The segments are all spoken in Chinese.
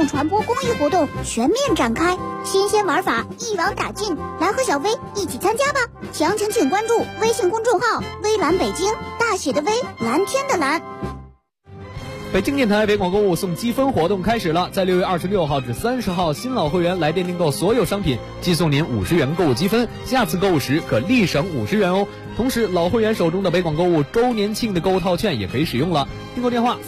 性传播公益活动全面展开，新鲜玩法一网打尽，来和小薇一起参加吧！详情请关注微信公众号“微蓝北京”，大写的微，蓝天的蓝。 北京电台北广购物送积分活动开始了，在6月26号至30号，新老会员来电订购所有商品，即送您50元购物积分，下次购物时可立省50元哦。同时，老会员手中的北广购物周年庆的购物套券也可以使用了。订购电话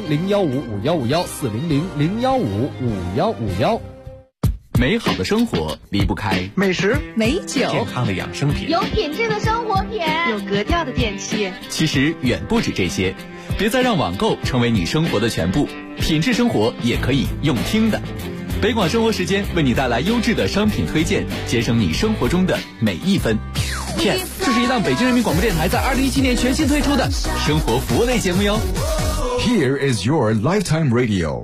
400-015-5151，400-015-5151。 美好的生活离不开美食、 美酒、 健康的养生品， 有品质的生活品， 有格调的电器。 其实远不止这些，别再让网购成为你生活的全部，品质生活也可以用听的。北广生活时间为你带来优质的商品推荐，节省你生活中的每一分。这是一档北京人民广播电台在2017年全新推出的生活服务类节目哟。 Here is your lifetime radio。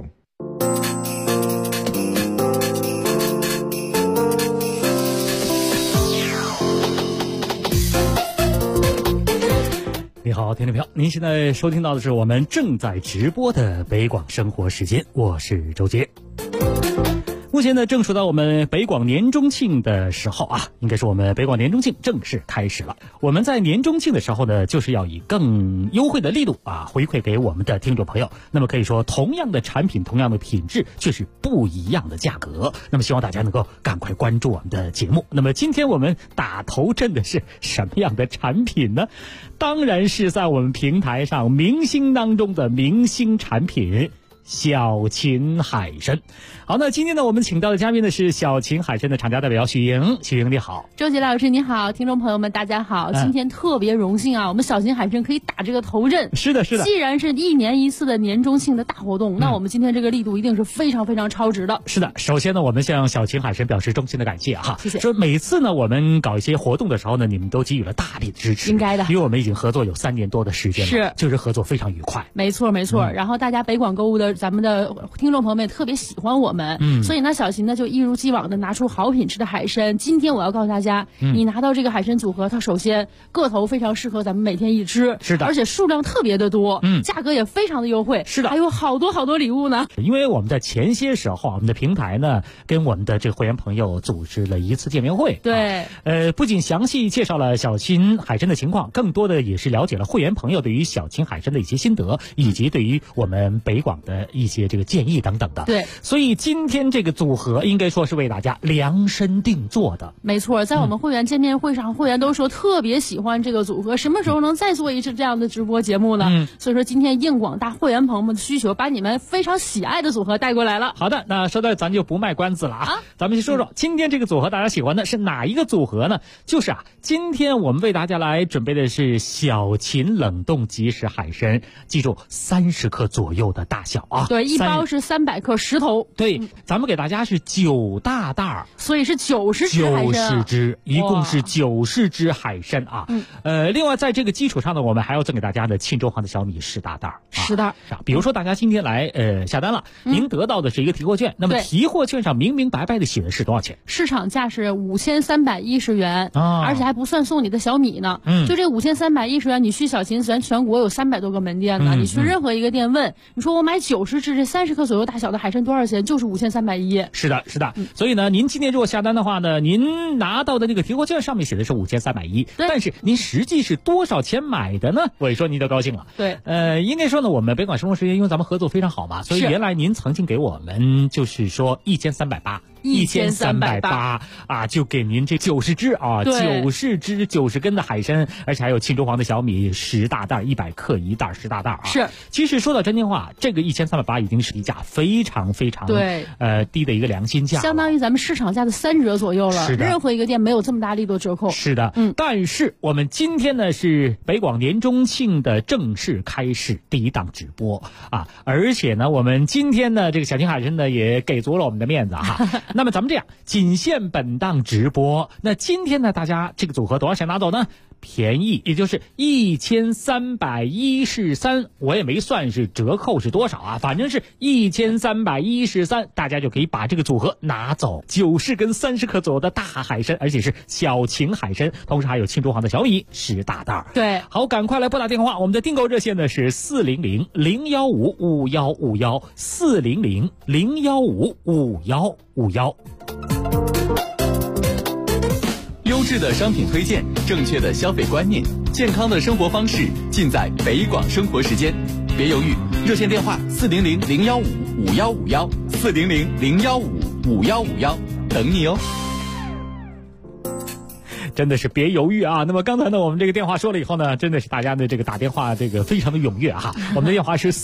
你好，听众朋友，您现在收听到的是我们正在直播的北广生活时间，我是周杰。目前呢，正处到我们北广年中庆的时候啊，应该说我们北广年中庆正式开始了。我们在年中庆的时候呢，就是要以更优惠的力度啊，回馈给我们的听众朋友。那么可以说，同样的产品，同样的品质，却是不一样的价格。那么希望大家能够赶快关注我们的节目。那么今天我们打头阵的是什么样的产品呢？当然是在我们平台上明星当中的明星产品。小秦海参。好，那今天呢，我们请到的嘉宾呢是小秦海参的厂家代表许莹。许莹你好。 周杰老师你好，听众朋友们大家好，今天特别荣幸啊，我们小秦海参可以打这个头阵。 是的是的， 既然是1年1次的年中庆的大活动，那我们今天这个力度一定是非常非常超值的。 是的，首先呢，我们向小秦海参表示衷心的感谢哈， 谢谢。 说每次呢我们搞一些活动的时候呢，你们都给予了大力的支持， 应该的， 因为我们已经合作有3年多的时间了， 是， 就是合作非常愉快。 没错没错，然后大家北广购物的咱们的听众朋友们也特别喜欢我们，所以呢小秦呢就一如既往的拿出好品质的海参。今天我要告诉大家，你拿到这个海参组合，它首先个头非常适合咱们每天一吃， 是的， 而且数量特别的多，价格也非常的优惠， 是的， 还有好多好多礼物呢。 因为我们在前些时候，我们的平台呢跟我们的这个会员朋友组织了一次见面会， 对， 不仅详细介绍了小秦海参的情况，更多的也是了解了会员朋友对于小秦海参的一些心得，以及对于我们北广的一些这个建议等等的。 对， 所以今天这个组合应该说是为大家量身定做的。 没错，在我们会员见面会上，会员都说特别喜欢这个组合，什么时候能再做一次这样的直播节目呢？所以说今天应广大会员朋友们的需求，把你们非常喜爱的组合带过来了。 好的，那说到咱就不卖关子了啊，咱们先说说今天这个组合大家喜欢的是哪一个组合呢？就是今天我们为大家来准备的是小秦冷冻即食海参，记住30克左右的大小啊。 对，一包是300克10头。 对，咱们给大家是9大袋， 所以是90只海参，90 只，一共是90只海参啊。另外在这个基础上呢，我们还要赠给大家的庆州黄的小米10大袋 ，10袋。 比如说大家今天来下单了，您得到的是一个提货券，那么提货券上明明白白的写的是多少钱？ 市场价是5310元，而且还不算送你的小米呢。就这5310元，你去小秦咱全国有300多个门店呢，你去任何一个店问，你说我买90只这30克左右大小的海参多少钱？就是5310。 是的，是的。所以呢，您今天如果下单的话呢，您拿到的这个提货券上面写的是5310，但是您实际是多少钱买的呢？我一说您就高兴了。 对， 应该说呢，我们北广生活时间因为咱们合作非常好嘛，所以原来您曾经给我们就是说1380啊，就给您这90只啊，90只90根的海参，而且还有庆州黄的小米10大袋，100克一袋10大袋啊。 是， 其实说到真心话，这个1380已经是低价非常非常低的一个良心价， 相当于咱们市场价的3折左右了。是的，任何一个店没有这么大力度折扣。 是的，但是我们今天呢是北广年中庆的正式开始第一档直播啊，而且呢我们今天呢这个小秦海参呢也给足了我们的面子哈。那么咱们这样，仅限本档直播。那今天呢大家这个组合多少钱拿走呢？ 便宜，也就是1313，我也没算是折扣是多少啊，反正是1313，大家就可以把这个组合拿走，90根30克左右的大海参，而且是小型海参，同时还有庆中黄的小米10大袋。 对，好， 赶快来拨打电话，我们的订购热线呢是400-015-5151，400-015-5151。 优质的商品推荐，正确的消费观念，健康的生活方式，尽在北广生活时间。别犹豫，热线电话400-015-5151，400-015-5151，等你哦。 真的是别犹豫啊！那么刚才呢，我们这个电话说了以后呢，真的是大家的这个打电话这个非常的踊跃哈。我们的电话是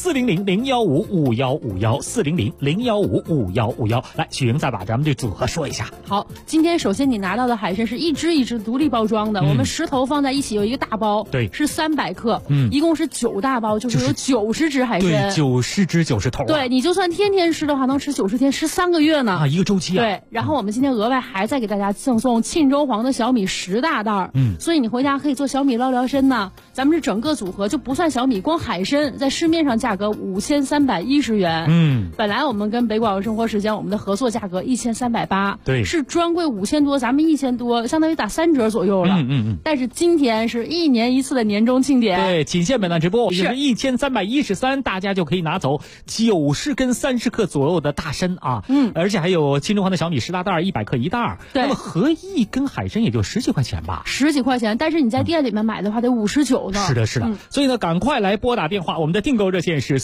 400-015-5151，400-015-5151。来，许莹再把咱们这组合说一下。 好，今天首先你拿到的海参是一只一只独立包装的，我们10头放在一起有一个大包， 对， 是300克，一共是9大包，就是有90只海参， 对，90只90头， 对，你就算天天吃的话，能吃90天，吃3个月呢啊，一个周期啊。 对，然后我们今天额外还再给大家赠送庆州黄的小米10大袋，所以你回家可以做小米捞辽参呢。咱们是整个组合就不算小米，光海参在市面上价格5310元，本来我们跟北广生活时间我们的合作价格1380， 对， 是专柜5000多，咱们1000多，相当于打3折左右了，但是今天是1年1次的年终庆典， 对，仅限本档直播，是1313，大家就可以拿走90根30克左右的大参啊，而且还有庆中黄的小米10大袋，100克1袋，那么合一根海参也就10几块钱吧 ，10几块钱，但是你在店里面买的话得59呢。 是的，是的，所以呢，赶快来拨打电话，我们的订购热线是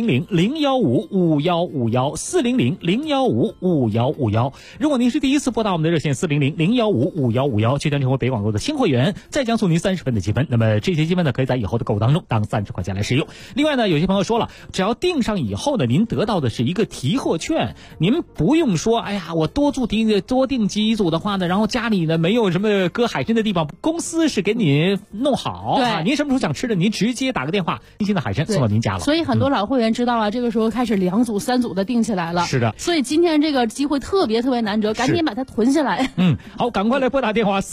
400-015-5151，400-015-5151。如果您是第一次拨打我们的热线400-015-5151，就将成为北广购的新会员，再将送您30分的积分。那么这些积分呢，可以在以后的购物当中当30块钱来使用。另外呢，有些朋友说了，只要订上以后呢，您得到的是一个提货券，您不用说，哎呀，我多订几组的话呢，然后家里呢没有什么搁海参的地方，公司是给你弄好， 对， 您什么时候想吃的，您直接打个电话，新鲜的海参送到您家了。 所以很多老会员知道啊，这个时候开始2组3组的订起来了。 是的， 所以今天这个机会特别难得，赶紧把它囤下来。 好，赶快来拨打电话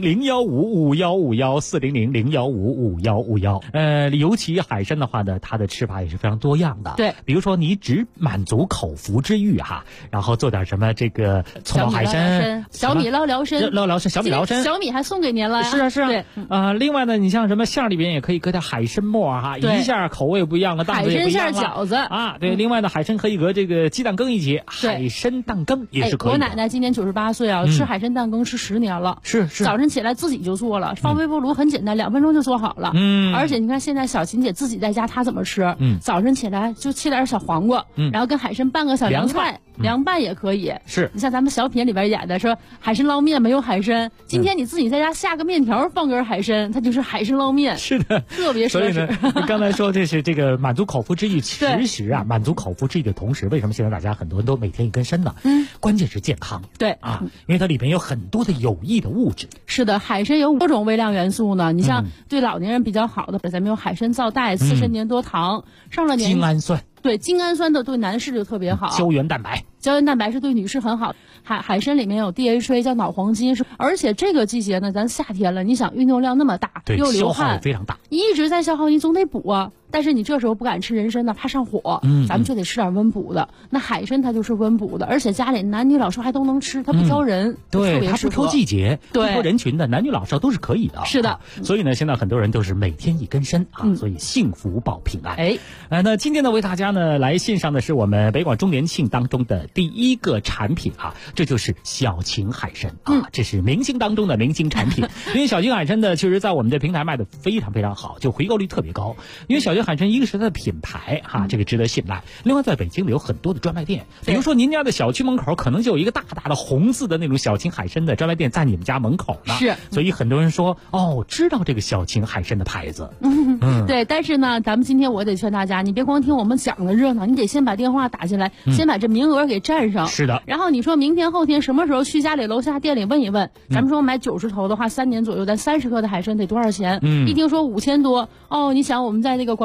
400-015-5151，400-015-5151。尤其海参的话呢，它的吃法也是非常多样的。 对， 比如说你只满足口腹之欲哈，然后做点什么这个葱爆海参、 小米捞辽参、 小米辽参， 小米还送给您了呀。 是啊，对，另外呢，你像什么馅里边也可以搁点海参末哈，一下口味不一样了，档次也不一样了。 海参馅饺子啊，对，另外呢，海参可以搁这个鸡蛋羹一起，海参蛋羹也是可以的。 我奶奶今年98岁啊，吃海参蛋羹吃10年了， 是， 早晨起来自己就做了，放微波炉很简单，2分钟就做好了。而且你看现在小琴姐自己在家她怎么吃？早晨起来就切点小黄瓜，然后跟海参拌个小凉菜，凉拌也可以。 是， 你像咱们小品里边演的说海参捞面没有海参，今天你自己在家下个面条放根海参，它就是海参捞面。 是的， 特别所以呢，你刚才说这是这个满足口腹之欲，其实啊，满足口腹之欲的同时，为什么现在大家很多人都每天一根参呢？关键是健康。 对啊，因为它里边有很多的有益的物质。 是的，海参有多种微量元素呢。你像对老年人比较好的，咱们有海参皂苷、刺参粘多糖，上了年精氨酸。 对，精氨酸的对男士就特别好。 胶原蛋白是对女士很好。海参里面有 DHA 叫脑黄金，而且这个季节呢，咱夏天了，你想运动量那么大，又流汗， 消耗非常大， 一直在消耗，你总得补啊。但是你这时候不敢吃人参呢，怕上火，咱们就得吃点温补的。那海参它就是温补的，而且家里男女老少还都能吃，它不挑人， 对，它不挑季节， 对， 不挑人群的，男女老少都是可以的。 是的， 所以呢，现在很多人都是每天一根参啊，所以幸福保平安。那今天呢，为大家呢来献上的是我们北广周年庆当中的第一个产品啊，这就是小秦海参啊，这是明星当中的明星产品。因为小秦海参呢，确实在我们的平台卖的非常非常好，就回购率特别高。因为小秦海参一个是它的品牌哈，这个值得信赖。另外，在北京有很多的专卖店，比如说您家的小区门口可能就有一个大大的红字的那种小秦海参的专卖店在你们家门口呢。 是， 所以很多人说知道这个小秦海参的牌子。 对，但是呢，咱们今天我得劝大家，你别光听我们讲的热闹，你得先把电话打进来，先把这名额给占上。 是的。 然后你说明天后天什么时候去家里楼下店里问一问，咱们说买90头的话，3年左右，咱30克的海参得多少钱？一听说5000多，你想我们在那个广播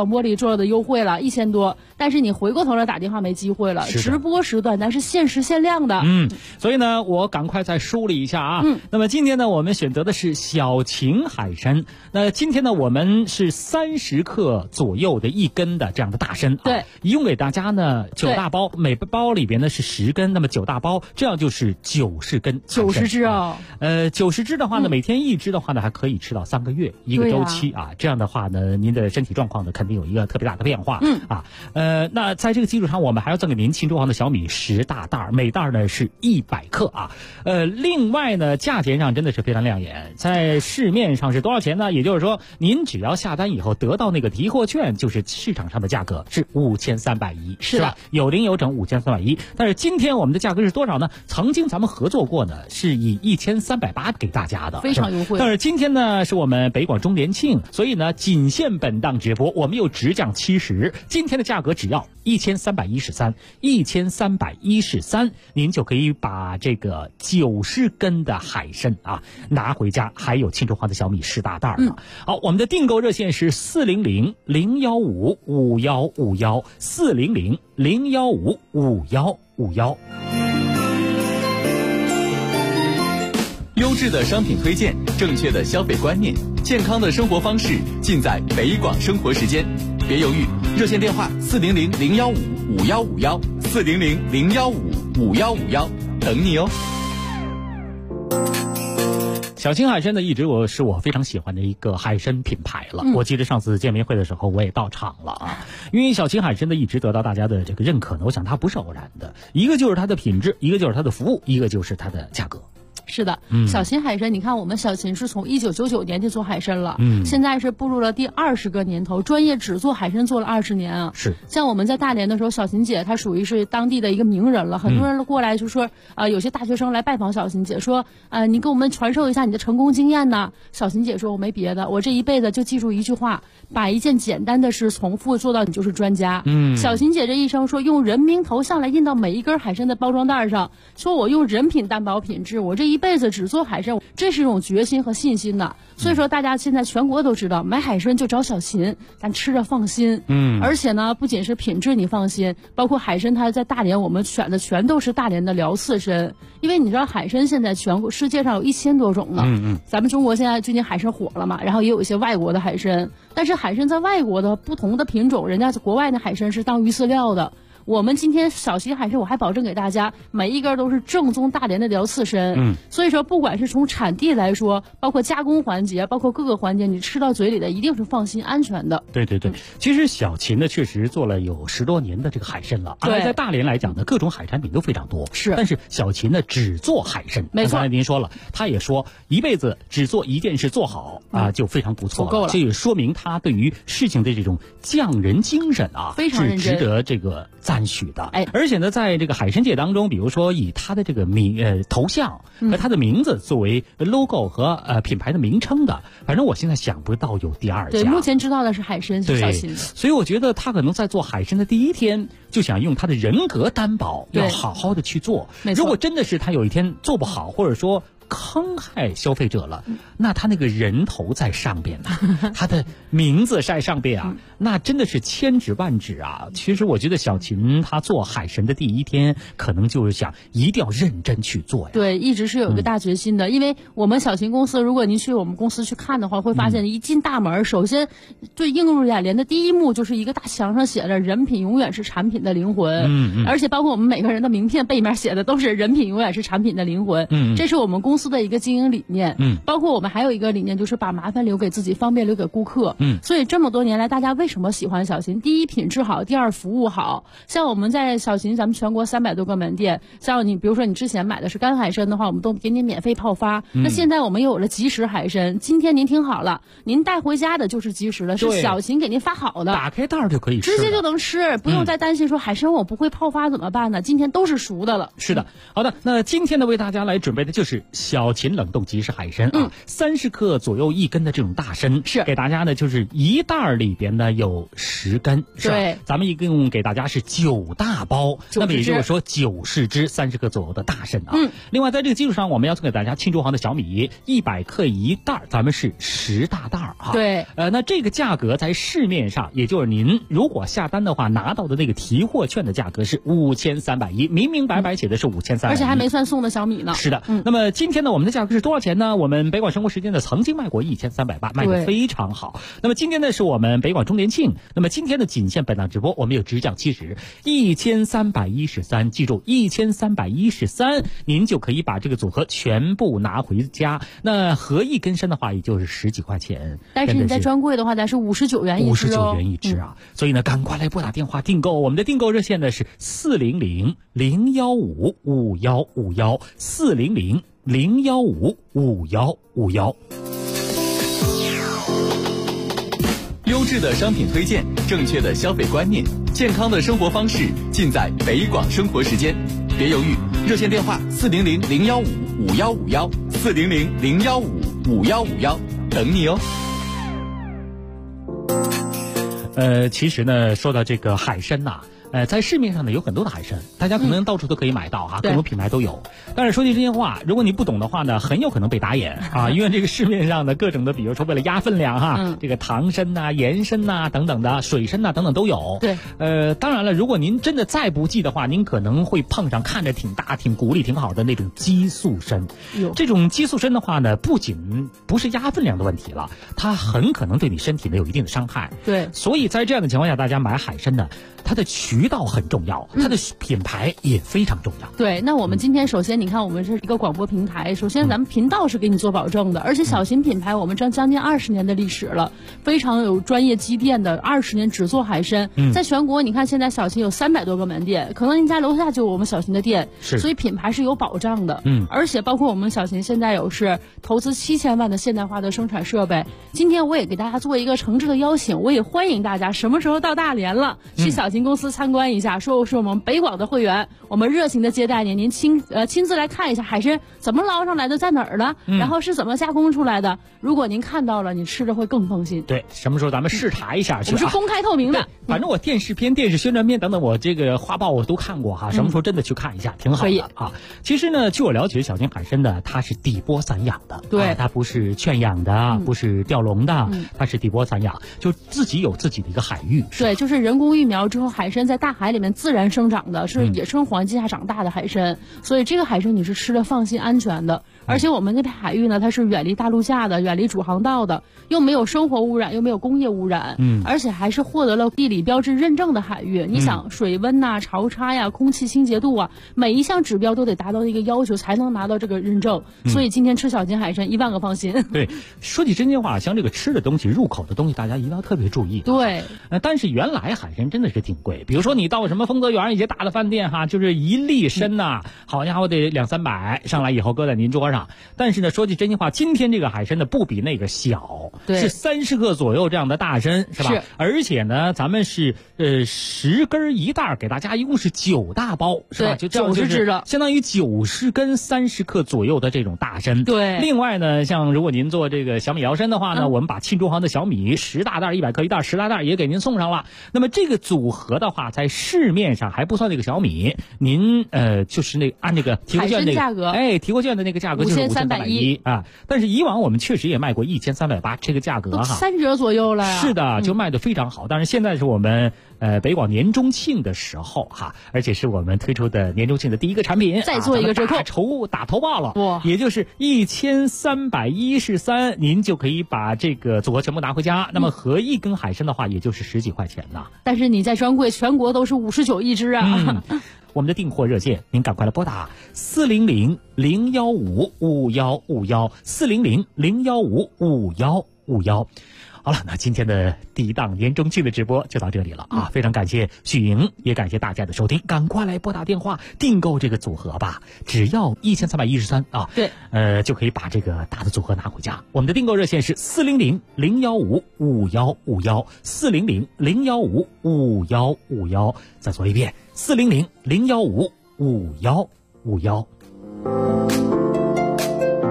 广播里做的优惠了1000多，但是你回过头来打电话没机会了。直播时段咱是限时限量的。 所以呢，我赶快再梳理一下啊。那么今天呢，我们选择的是小秦海参。那今天呢，我们是30克左右的1根的这样的大参啊。 对， 一共给大家呢9大包，每包里边呢是10根，那么9大包，这样就是90根 ，90只啊。 90只的话呢，每天1只的话呢，还可以吃到3个月一个周期啊。这样的话呢，您的身体状况呢肯定有一个特别大的变化。那在这个基础上，我们还要赠给您庆州行的小米10大袋，每袋呢是100克啊。另外呢，价钱上真的是非常亮眼，在市面上是多少钱呢？也就是说，您只要下单以后得到那个提货券，就是市场上的价格是5310，是吧？有零有整5310。但是今天我们的价格是多少呢？曾经咱们合作过呢，是以1380给大家的， 非常优惠。 但是今天呢，是我们北广周年庆，所以呢，仅限本档直播，我们又直降70，今天的价格只要1313，您就可以把这个90根的海参啊拿回家，还有庆州行的小米10大袋呢。好，我们的订购热线是400-015-5151，400-015-5151。 优质的商品推荐，正确的消费观念，健康的生活方式，尽在北广生活时间。别犹豫，热线电话400-015-5151，400-015-5151，等你哦。 小秦海参呢，一直是我非常喜欢的一个海参品牌了。我记得上次见面会的时候，我也到场了啊。因为小秦海参呢，一直得到大家的这个认可呢，我想它不是偶然的，一个就是它的品质，一个就是它的服务，一个就是它的价格。 是的，小秦海参，你看我们小秦是从1999年就做海参了，现在是步入了第20个年头，专业只做海参做了20年啊。 是， 像我们在大连的时候，小秦姐她属于是当地的一个名人了，很多人过来就说，有些大学生来拜访小秦姐，说，你给我们传授一下你的成功经验呢。小秦姐说，我没别的，我这一辈子就记住一句话，把一件简单的事重复做到你就是专家。小秦姐这一生说，用人名头像来印到每一根海参的包装袋上，说我用人品担保品质，我这一辈子只做海参，这是一种决心和信心的。所以说大家现在全国都知道，买海参就找小秦，咱吃着放心。而且呢，不仅是品质你放心，包括海参它在大连我们选的全都是大连的辽刺参，因为你知道海参现在全国世界上有1000多种呢。咱们中国现在最近海参火了嘛，然后也有一些外国的海参，但是海参在外国的不同的品种，人家国外的海参是当鱼饲料的。我们今天小秦海参，我还保证给大家每一根都是正宗大连的辽刺参。所以说不管是从产地来说，包括加工环节，包括各个环节，你吃到嘴里的一定是放心安全的。 对，其实小秦呢确实做了有10多年的这个海参了，而在大连来讲呢，各种海产品都非常多。是，但是小秦呢只做海参。 没错， 刚才您说了，他也说一辈子只做一件事做好啊，就非常不错了， 够了。 这也说明他对于事情的这种匠人精神啊， 非常认真， 是值得这个赞许的。而且呢，在这个海参界当中，比如说以他的这个头像和他的名字作为 logo 和品牌的名称的，反正我现在想不到有第2家。 对，目前知道的是海参是小秦的。 所以我觉得他可能在做海参的第一天就想用他的人格担保，要好好的去做。如果真的是他有一天做不好，或者说坑害消费者了，那他那个人头在上边呢，他的名字在上边啊，那真的是千指万指啊。其实我觉得小秦他做海参的第一天，可能就是想一定要认真去做呀。 对，一直是有一个大决心的。因为我们小秦公司，如果您去我们公司去看的话，会发现一进大门，首先最映入眼帘的第一幕就是一个大墙上写着“人品永远是产品的灵魂”。而且包括我们每个人的名片背面写的都是“人品永远是产品的灵魂”。这是我们公司的一个经营理念。包括我们还有一个理念，就是把麻烦留给自己，方便留给顾客。所以这么多年来，大家为什么喜欢小秦？第一，品质好；第二，服务好。像我们在小秦，咱们全国300多个门店，像你比如说你之前买的是干海参的话，我们都给你免费泡发。那现在我们又有了即食海参，今天您听好了，您带回家的就是即食的，是小秦给您发好的， 打开袋就可以吃， 直接就能吃，不用再担心说海参我不会泡发怎么办呢？今天都是熟的了。 是的，好的，那今天呢为大家来准备的就是小秦冷冻即食海参啊，30克左右1根的这种大参， 是给大家呢就是一袋里边呢有10根，是吧？ 对， 咱们一共给大家是9大包，那么也就是说90只30克左右的大参啊。另外在这个基础上，我们要送给大家庆祝行的小米100克1袋，咱们是10大袋啊。 对， 那这个价格在市面上，也就是您如果下单的话，拿到的那个提货券的价格是5310，明明白白写的是5310， 而且还没算送的小米呢。 是的，那么今天呢，我们的价格是多少钱呢？我们北广生活时间呢曾经卖过1380，卖得非常好。那么今天呢是我们北广周年庆，那么今天的仅限本档直播，我们有直降70 1313，记住1313，您就可以把这个组合全部拿回家。那合一根参的话，也就是10几块钱， 但是你在专柜的话，咱是59元一只 ，59元一只啊。所以呢，赶快来拨打电话订购，我们的订购热线呢是400-015-5151，400-015-5151。 优质的商品推荐，正确的消费观念，健康的生活方式，尽在北广生活时间。别犹豫，热线电话400-015-5151，400-015-5151，等你哦。 其实呢，说到这个海参呐，在市面上呢有很多的海参，大家可能到处都可以买到哈，各种品牌都有。但是说句真心话，如果你不懂的话呢，很有可能被打眼啊，因为这个市面上的各种的，比如说为了压分量哈，这个糖参呐、盐参呐等等的，水参呐等等都有。 对， 当然了，如果您真的再不济的话，您可能会碰上看着挺大、挺骨力挺好的那种激素参。这种激素参的话呢，不仅不是压分量的问题了，它很可能对你身体呢有一定的伤害。 对， 所以在这样的情况下，大家买海参呢，它的渠道很重要，它的品牌也非常重要。 对，那我们今天首先你看，我们是一个广播平台，首先咱们频道是给你做保证的，而且小秦品牌我们将近20年的历史了，非常有专业积淀的，20年只做海参。在全国你看现在小秦有300多个门店，可能您家楼下就有我们小秦的店，所以品牌是有保障的。而且包括我们小秦现在有是投资7000万的现代化的生产设备。今天我也给大家做一个诚挚的邀请，我也欢迎大家什么时候到大连了，去小秦公司参观一下，说是我们北广的会员，我们热情的接待您，您亲自来看一下海参怎么捞上来的，在哪儿了，然后是怎么加工出来的。如果您看到了，你吃着会更放心。 对，什么时候咱们视察一下去？ 我们是公开透明的， 反正我电视片、电视宣传片等等，我这个画报我都看过哈。什么时候真的去看一下，挺好的啊。其实呢，据我了解，小秦海参呢，它是底波散养的， 对， 它不是圈养的，不是钓笼的，它是底波散养，就自己有自己的一个海域。 对，就是人工育苗之后，海参在大海里面自然生长的，是野生环境下长大的海参，所以这个海参你是吃的放心安全的。而且我们那片海域呢，它是远离大陆架的，远离主航道的，又没有生活污染，又没有工业污染，而且还是获得了地理标志认证的海域。你想水温呐、潮差呀、空气清洁度啊，每一项指标都得达到一个要求才能拿到这个认证。所以今天吃小秦海参1万个放心。 对，说起真心话，像这个吃的东西、入口的东西，大家一定要特别注意。 对， 但是原来海参真的是挺贵，比如说你到什么丰泽园一些大的饭店哈，就是1粒参呐，好家伙得200-300，上来以后搁在您桌上。但是呢，说句真心话，今天这个海参呢不比那个小，是30克左右这样的大参，是吧？而且呢，咱们是10根1袋，给大家一共是9大包，是吧？就 90只了， 相当于90根30克左右的这种大参。 对。 另外呢，像如果您做这个小米摇参的话呢，我们把庆祝行的小米10大袋100克1袋10大袋也给您送上了。那么这个组合的话，在市面上还不算那个小米，您就是那按那个提货券那个价格， 提货券的那个价格就是5310啊。但是以往我们确实也卖过1380，这个价格哈 3折左右了呀。 是的，就卖得非常好。但是现在是我们北广年中庆的时候哈，而且是我们推出的年中庆的第一个产品， 再做一个折扣， 打头报了，也就是1313，您就可以把这个组合全部拿回家。那么合一根海参的话，也就是10几块钱呢。 但是你在专柜全国都是59一只啊。 我们的订货热线，您赶快来拨打400-015-5151，400-015-5151。好了，那今天的第一档年中庆的直播就到这里了啊！非常感谢许莹，也感谢大家的收听，赶快来拨打电话订购这个组合吧，只要1313啊， 对， 就可以把这个大的组合拿回家。我们的订购热线是400-015-5151，400-015-5151，再说一遍，400-015-5151。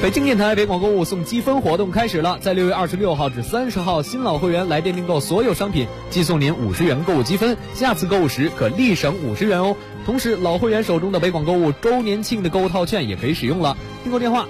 北京电台北广购物送积分活动开始了，在6月26号至30号，新老会员来电订购所有商品，寄送您50元购物积分，下次购物时可立省50元哦。同时，老会员手中的北广购物周年庆的购物套券也可以使用了。订购电话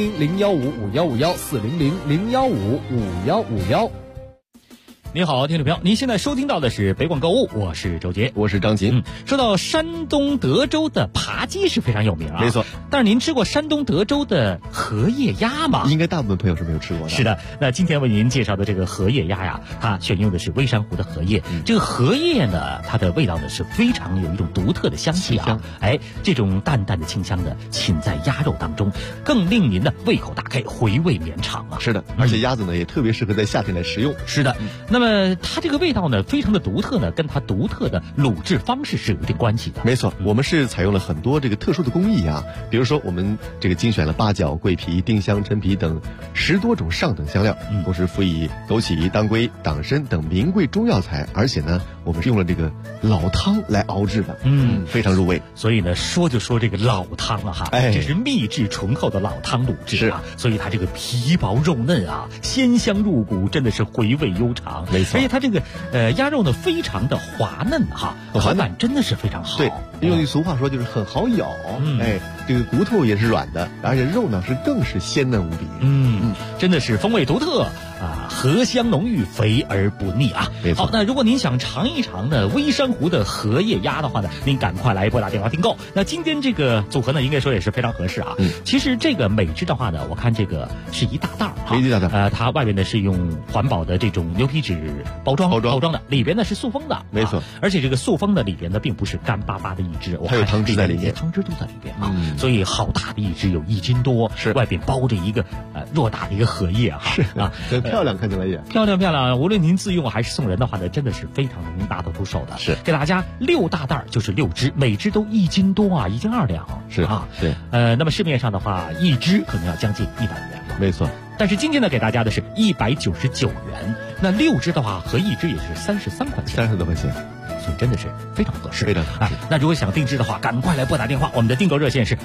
400-015-5151，400-015-5151。 您好，听众朋友，您现在收听到的是北广购物，我是周杰， 我是张琴。 说到山东德州的扒鸡是非常有名啊， 没错。 但是您吃过山东德州的荷叶鸭吗？ 应该大部分朋友是没有吃过的。 是的，那今天为您介绍的这个荷叶鸭呀，它选用的是微山湖的荷叶。这个荷叶呢，它的味道呢是非常有一种独特的香气啊，这种淡淡的清香呢浸在鸭肉当中，更令您的胃口大开，回味绵长啊。 是的，而且鸭子呢也特别适合在夏天来食用。 是的，那么它这个味道呢非常的独特呢，跟它独特的卤制方式是有一定关系的。 没错，我们是采用了很多这个特殊的工艺啊，比如说我们这个精选了八角、桂皮、丁香、陈皮等10多种上等香料，同时辅以枸杞、当归、党参等名贵中药材，而且呢我们是用了这个老汤来熬制的，非常入味。 所以呢说就说这个老汤啊哈，这是秘制醇厚的老汤卤制啊，所以它这个皮薄肉嫩啊，鲜香入骨，真的是回味悠长。 没错， 而且它这个鸭肉呢非常的滑嫩哈，口感真的是非常好。 对，用句俗话说就是很好咬，这个骨头也是软的，而且肉呢是更是鲜嫩无比。 真的是风味独特啊，荷香浓郁，肥而不腻啊。 没错。 好，那如果您想尝一尝呢微山湖的荷叶鸭的话呢，您赶快来拨打电话订购。那今天这个组合呢，应该说也是非常合适啊。其实这个每只的话呢，我看这个是一大袋儿， 一大袋儿。 它外面呢是用环保的这种牛皮纸包装的，里边呢是塑封的。 没错。 而且这个塑封的里边呢，并不是干巴巴的一只， 它有汤汁在里面， 汤汁都在里边啊。所以好大的一只，有1斤多， 是外边包着一个偌大的一个荷叶哈， 是啊，很漂亮，看起来也漂亮。无论您自用还是送人的话呢，真的是非常能拿得出手的。 是给大家6大袋，就是6只，每只都1斤多啊，1斤2两。 是啊，对。 那么市面上的话，一只可能要将近100元。 没错。 但是今天呢，给大家的是199元，那6只的话，合一只也是33块钱 ，30多块钱。 所以真的是非常合适， 非常合适。 那如果想定制的话，赶快来拨打电话，我们的订购热线是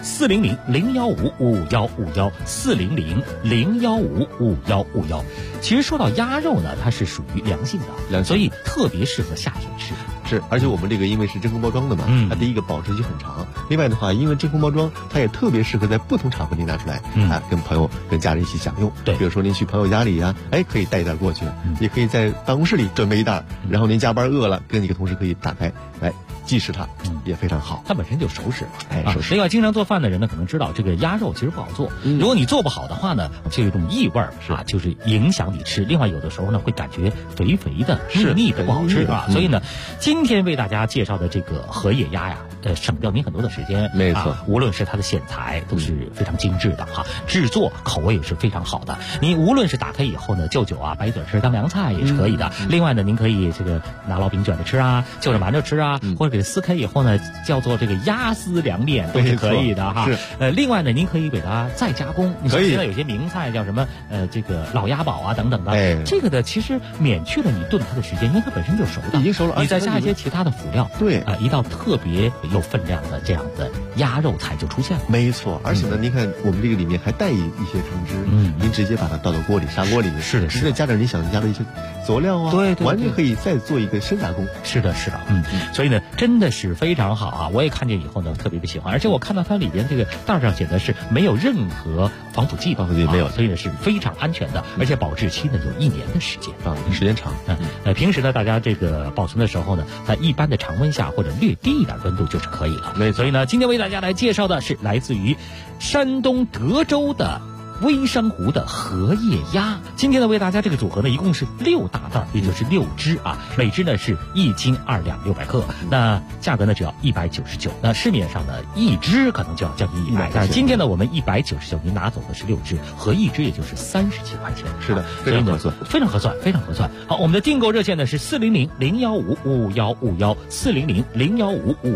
400-015-5151，400-015-5151。其实说到鸭肉呢，它是属于凉性的，所以特别适合夏天吃。 是，而且我们这个因为是真空包装的嘛，它第一个保质期很长，另外的话，因为真空包装，它也特别适合在不同场合您拿出来，跟朋友、跟家人一起享用。 对， 比如说您去朋友家里呀，可以带一袋过去，也可以在办公室里准备一袋，然后您加班饿了，跟几个同事可以打开来即食它，也非常好。 它本身就熟食， 熟食。 另外，经常做饭的人呢，可能知道这个鸭肉其实不好做，如果你做不好的话呢，就有一种异味啊，就是影响你吃。另外，有的时候呢，会感觉肥肥的、腻的，不好吃啊。所以呢，今天为大家介绍的这个荷叶鸭呀，省掉您很多的时间。 没错， 无论是它的选材都是非常精致的哈，制作口味也是非常好的。您无论是打开以后呢，就酒啊、白嘴吃当凉菜也是可以的。另外呢，您可以这个拿烙饼卷着吃啊，就着馒头吃啊，或者给它撕开以后呢，叫做这个鸭丝凉面都是可以的哈。另外呢，您可以给它再加工。你像现在有些名菜叫什么这个老鸭宝啊等等的，这个的其实免去了你炖它的时间，因为它本身就熟的， 已经熟了。 你再加一些其他的辅料， 对一道特别有分量的这样的鸭肉菜就出现了。 没错，而且呢，您看我们这个里面还带一些汤汁，您直接把它倒到锅里，砂锅里面， 是的， 直接加点你想加的一些佐料啊， 对， 完全可以再做一个深加工。 是的，所以呢，真的是非常好啊！我也看见以后呢，特别的喜欢，而且我看到它里边这个袋上写的是没有任何防腐剂， 没有， 所以呢是非常安全的，而且保质期呢有1年的时间啊，时间长。 平时呢，大家这个保存的时候呢，在一般的常温下或者略低一点温度就是可以了。所以呢，今天为大家来介绍的是来自于山东德州的微山湖的荷叶鸭。今天呢，为大家这个组合呢，一共是6大袋，也就是6只啊，每只呢是1斤2两600克，那价格呢只要199。那市面上呢一只可能就要将近100，但是今天呢我们199，您拿走的是6只，合一只也就是30几块钱。 是的，非常合算， 非常合算，非常合算。好，我们的订购热线呢是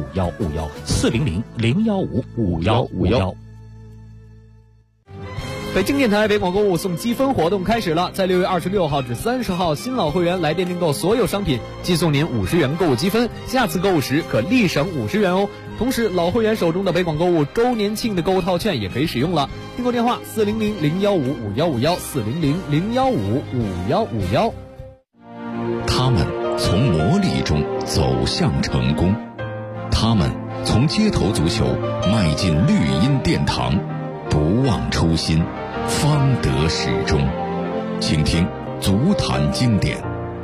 400-015-5151，400-015-5151，400-015-5151。 北京电台北广购物送积分活动开始了，在6月26号至30号，新老会员来电订购所有商品，寄送您50元购物积分，下次购物时可立省50元哦。同时，老会员手中的北广购物周年庆的购物套券也可以使用了。订购电话400-015-5151，400-015-5151。 他们从磨砺中走向成功，他们从街头足球迈进绿茵殿堂，不忘初心，方得始终。请听足坛经典。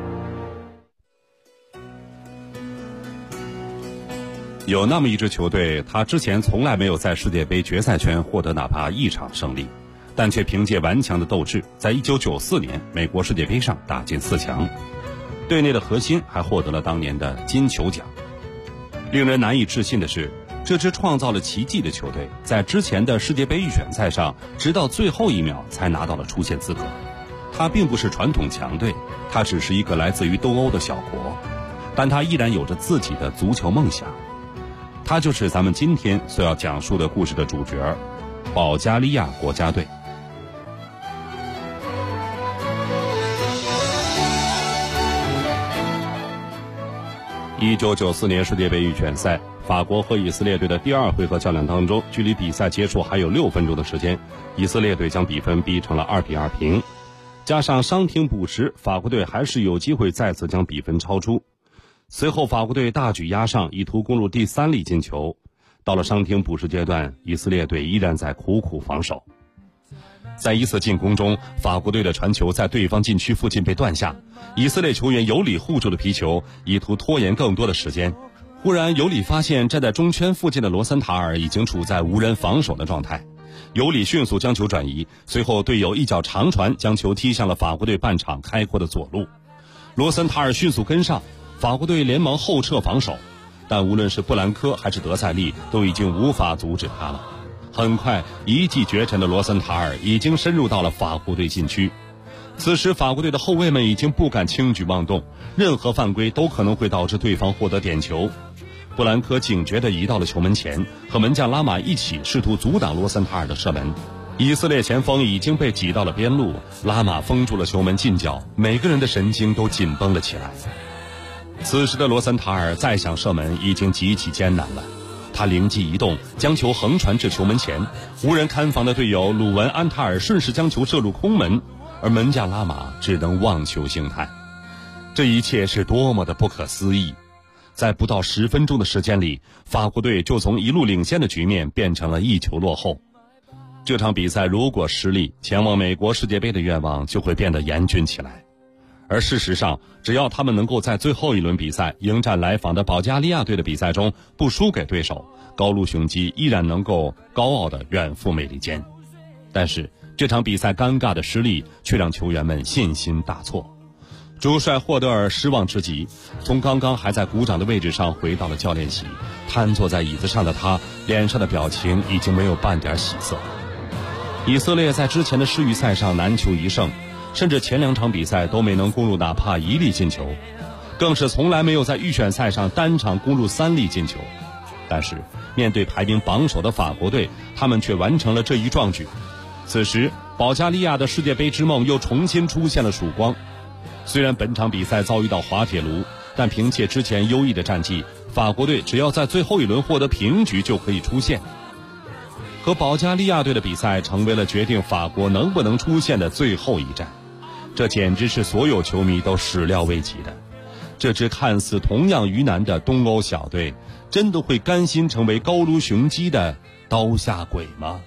有那么一支球队，他之前从来没有在世界杯决赛圈获得哪怕一场胜利，但却凭借顽强的斗志，在1994年美国世界杯上打进4强。队内的核心还获得了当年的金球奖。令人难以置信的是，这支创造了奇迹的球队，在之前的世界杯预选赛上，直到最后一秒才拿到了出线资格。它并不是传统强队，它只是一个来自于东欧的小国，但它依然有着自己的足球梦想。它就是咱们今天所要讲述的故事的主角——保加利亚国家队。1994年世界杯预选赛，法国和以色列队的第2回合较量当中，距离比赛结束还有6分钟的时间，以色列队将比分逼成了2-2平。加上伤停补时，法国队还是有机会再次将比分超出。随后法国队大举压上，以图攻入第3粒进球。到了伤停补时阶段，以色列队依然在苦苦防守。在一次进攻中，法国队的传球在对方禁区附近被断下，以色列球员尤里护住了皮球，以图拖延更多的时间。忽然尤里发现站在中圈附近的罗森塔尔已经处在无人防守的状态，尤里迅速将球转移，随后队友一脚长传将球踢向了法国队半场开阔的左路。罗森塔尔迅速跟上，法国队连忙后撤防守，但无论是布兰科还是德塞利都已经无法阻止他了。很快，一骑绝尘的罗森塔尔已经深入到了法国队禁区。此时法国队的后卫们已经不敢轻举妄动，任何犯规都可能会导致对方获得点球。布兰科警觉地移到了球门前，和门将拉马一起试图阻挡罗森塔尔的射门。以色列前锋已经被挤到了边路，拉马封住了球门近角，每个人的神经都紧绷了起来。此时的罗森塔尔再想射门已经极其艰难了，他灵机一动，将球横传至球门前，无人看防的队友鲁文安塔尔顺势将球射入空门，而门将拉马只能望球兴叹。这一切是多么的不可思议！在不到10分钟的时间里，法国队就从一路领先的局面变成了1球落后。这场比赛如果失利，前往美国世界杯的愿望就会变得严峻起来。而事实上，只要他们能够在最后一轮比赛迎战来访的保加利亚队的比赛中不输给对手，高卢雄鸡依然能够高傲地远赴美利坚。但是这场比赛尴尬的失利却让球员们信心大挫。主帅霍德尔失望之极，从刚刚还在鼓掌的位置上回到了教练席，瘫坐在椅子上的他脸上的表情已经没有半点喜色。以色列在之前的世预赛上难求一胜，甚至前2场比赛都没能攻入哪怕1粒进球，更是从来没有在预选赛上单场攻入3粒进球。但是面对排名榜首的法国队，他们却完成了这一壮举。此时保加利亚的世界杯之梦又重新出现了曙光。虽然本场比赛遭遇到滑铁卢，但凭借之前优异的战绩，法国队只要在最后一轮获得平局就可以出线。和保加利亚队的比赛成为了决定法国能不能出线的最后一战，这简直是所有球迷都始料未及的。这支看似同样于难的东欧小队，真的会甘心成为高卢雄鸡的刀下鬼吗？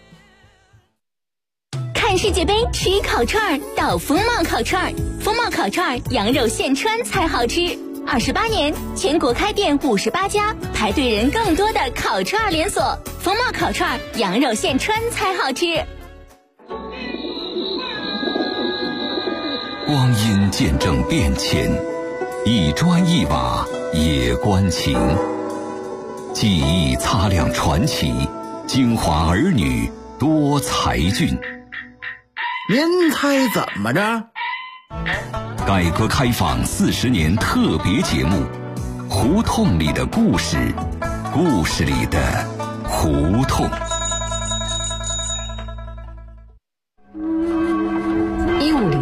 看世界杯吃烤串到风貌烤串，风貌烤串羊肉现穿才好吃。28年，全国开店58家，排队人更多的烤串连锁。风貌烤串羊肉现穿才好吃。 光阴见证变迁，一砖一瓦也关情。记忆擦亮传奇，京华儿女多才俊。 您猜怎么着？ 改革开放40年特别节目，胡同里的故事，故事里的胡同。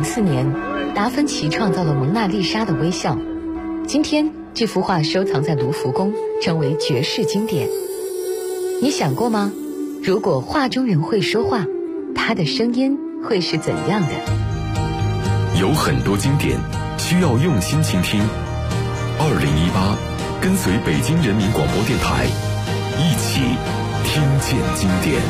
2004年，达芬奇创造了蒙娜丽莎的微笑。今天，这幅画收藏在卢浮宫，成为绝世经典。你想过吗？如果画中人会说话，他的声音会是怎样的？ 有很多经典需要用心倾听。2018，跟随北京人民广播电台，一起听见经典。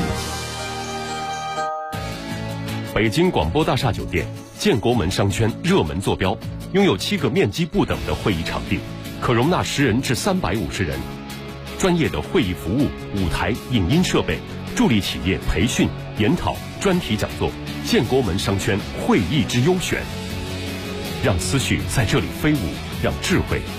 北京广播大厦酒店建国门商圈热门坐标，拥有7个面积不等的会议场地，可容纳10人至350人。专业的会议服务、舞台、影音设备，助力企业培训、研讨、专题讲座。建国门商圈会议之优选，让思绪在这里飞舞，让智慧